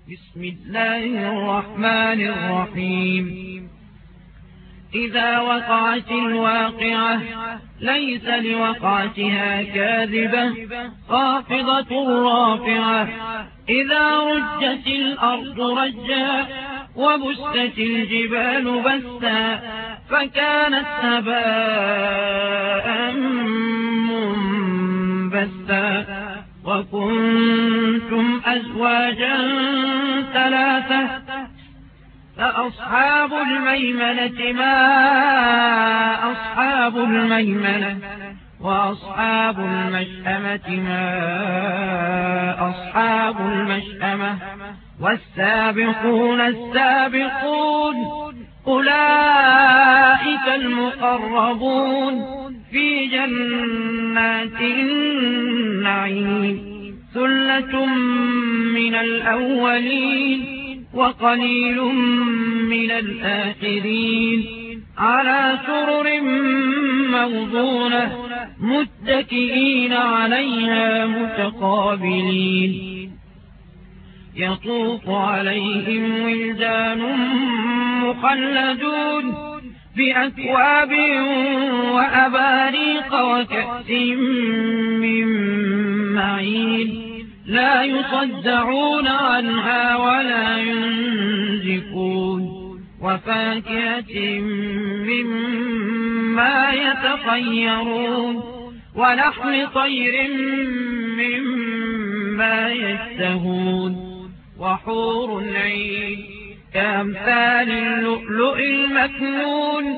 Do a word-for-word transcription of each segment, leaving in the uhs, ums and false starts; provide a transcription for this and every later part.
بسم الله الرحمن الرحيم إذا وقعت الواقعة ليس لوقعتها كاذبة خافضة رافعة إذا رجت الأرض رجا وبست الجبال بسا فكانت هباء منبثا وكنتم أزواجا ثلاثة فأصحاب الميمنة ما أصحاب الميمنة وأصحاب المشأمة ما أصحاب المشأمة والسابقون السابقون أولئك المقربون في جنات النعيم ثلة من الأولين وقليل من الآخرين على سرر موضونة متكئين عليها متقابلين يطوف عليهم ولدان مخلدون بأكواب وأباريق وكأس من معين لا يصدعون عنها ولا ينزفون وفاكهة مما يتخيرون ولحم طير مما يشتهون وحور عين كأمثال اللؤلؤ المكنون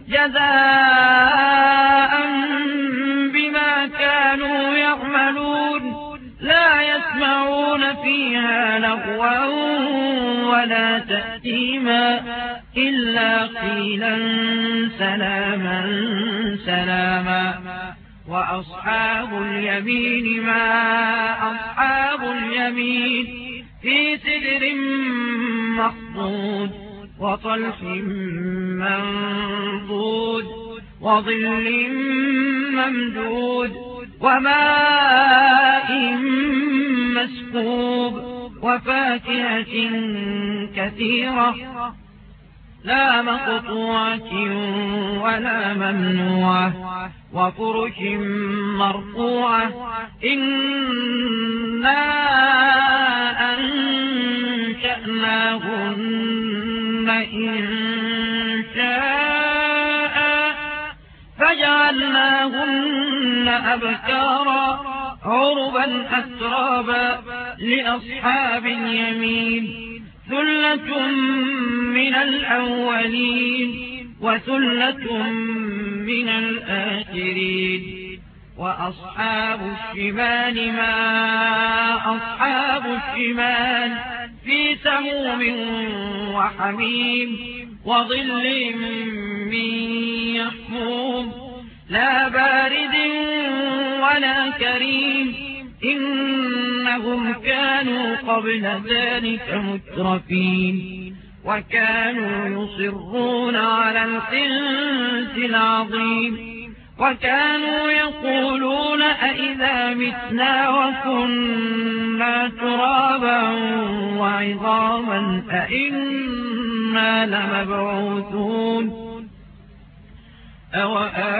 جزاء بما كانوا يعملون لا يسمعون فيها لغوا ولا تأثيما إلا قيلا سلاما سلاما وأصحاب اليمين ما أصحاب اليمين في سدر مخضود وطلح منضود وظل ممدود وماء مسكوب وفاكهة كثيرة لا مقطوعة ولا ممنوعة وفرش مرفوعة إنا أنشأناهن إنشاء فجعلناهن أبكارا عربا أترابا لأصحاب اليمين ثلة من الأولين وثلة من الآخرين وأصحاب الشمال ما أصحاب الشمال في سموم وحميم وظل من يحموم لا بارد ولا كريم إنهم كانوا قبل ذلك مترفين وكانوا يصرون على الحنث العظيم وكانوا يقولون أئذا متنا وكنا ترابا وعظاما أئنا لمبعوثون أو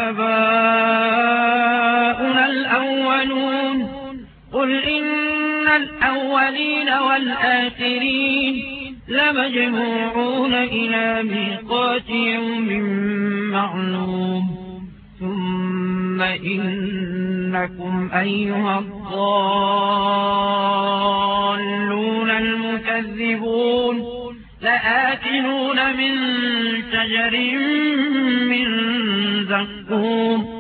آباؤنا الأولون قل إن الأولين والآخرين لمجموعون إلى ميقات يوم معلوم ثم إنكم أيها الضالون المكذبون لآكلون من شجر من زقوم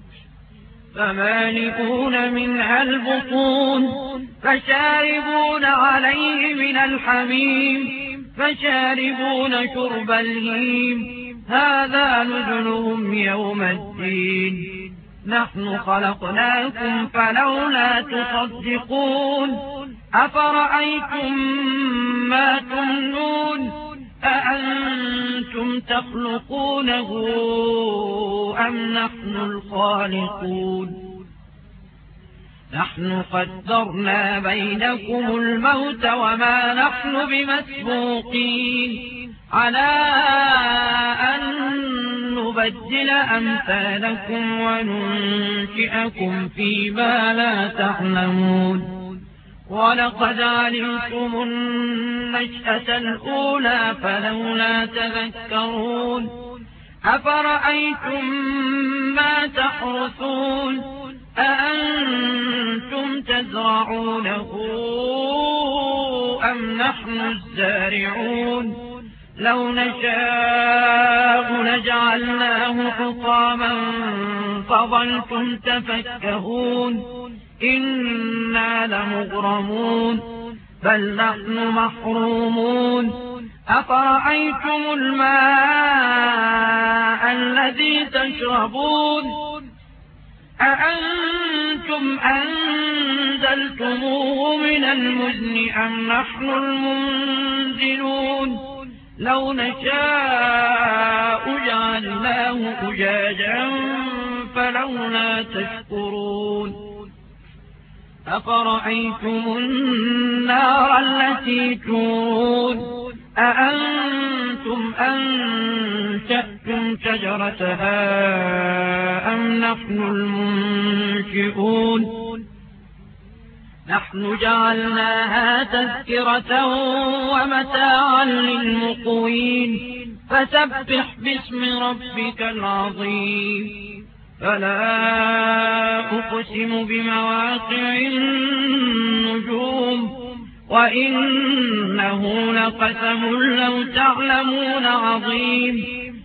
فمالئون منها البطون فشاربون عليه من الحميم فشاربون شرب الهيم هذا نزلهم يوم الدين نحن خلقناكم فلولا تصدقون أفرأيتم ما تمنون أأنتم تخلقونه أم نحن الخالقون نحن قدرنا بينكم الموت وما نحن بمسبوقين على أن نبدل أمثالكم وننشئكم فيما لا تعلمون ولقد علمتم النشأة الأولى فلولا تذكرون أفرأيتم ما تحرثون أأنتم تزرعونه أم نحن الزارعون لو نشاء لجعلناه حطاما فظلتم تفكهون إنا لمغرمون بل نحن محرومون أفرأيتم الماء الذي تشربون أأنتم أنزلتموه من المزن أم نحن المنزلون لو نشاء جعلناه أجاجا فلولا تشكرون أفرأيتم النار التي تورون أأنتم أنشأتم شجرتها أم نحن المنشئون نحن جعلناها تذكرة ومتاعا للمقوين فسبح باسم ربك العظيم فلا أقسم بمواقع النجوم وإنه لقسم لو تعلمون عظيم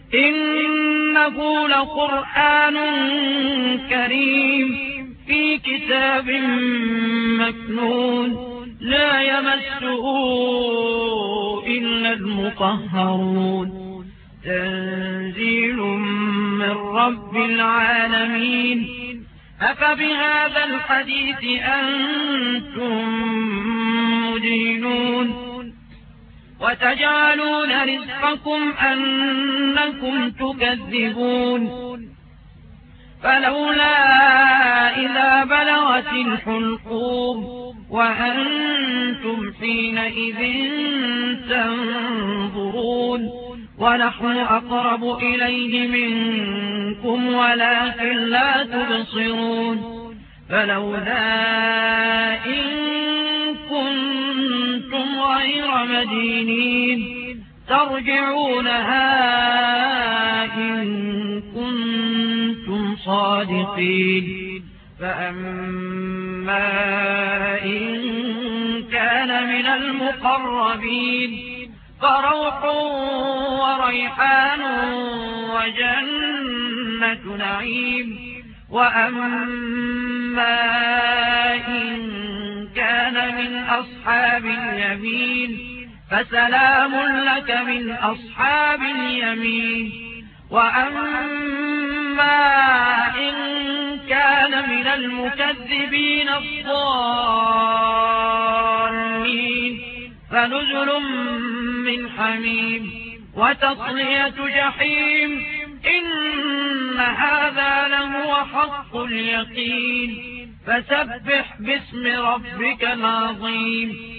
إنه لقرآن كريم في كتاب مكنون لا يمسه إلا المطهرون تنزيل من رب العالمين أفبهذا الحديث أنتم مدينون وتجعلون رزقكم أنكم تكذبون فلولا إذا بلغت الحلقوم وأنتم حينئذ تنظرون ونحن أقرب إليه منكم ولكن لا تبصرون فلولا إن كنتم غير مدينين ترجعونها إن كنتم صادقين فأما إن كان من المقربين فروح وريحان وجنة نعيم وأما إن كان من أصحاب اليمين فسلام لك من أصحاب اليمين وأما إن كان من المكذبين الضالين فنزل من حميم وتصلية جحيم إن هذا لهو حق اليقين فسبح باسم ربك العظيم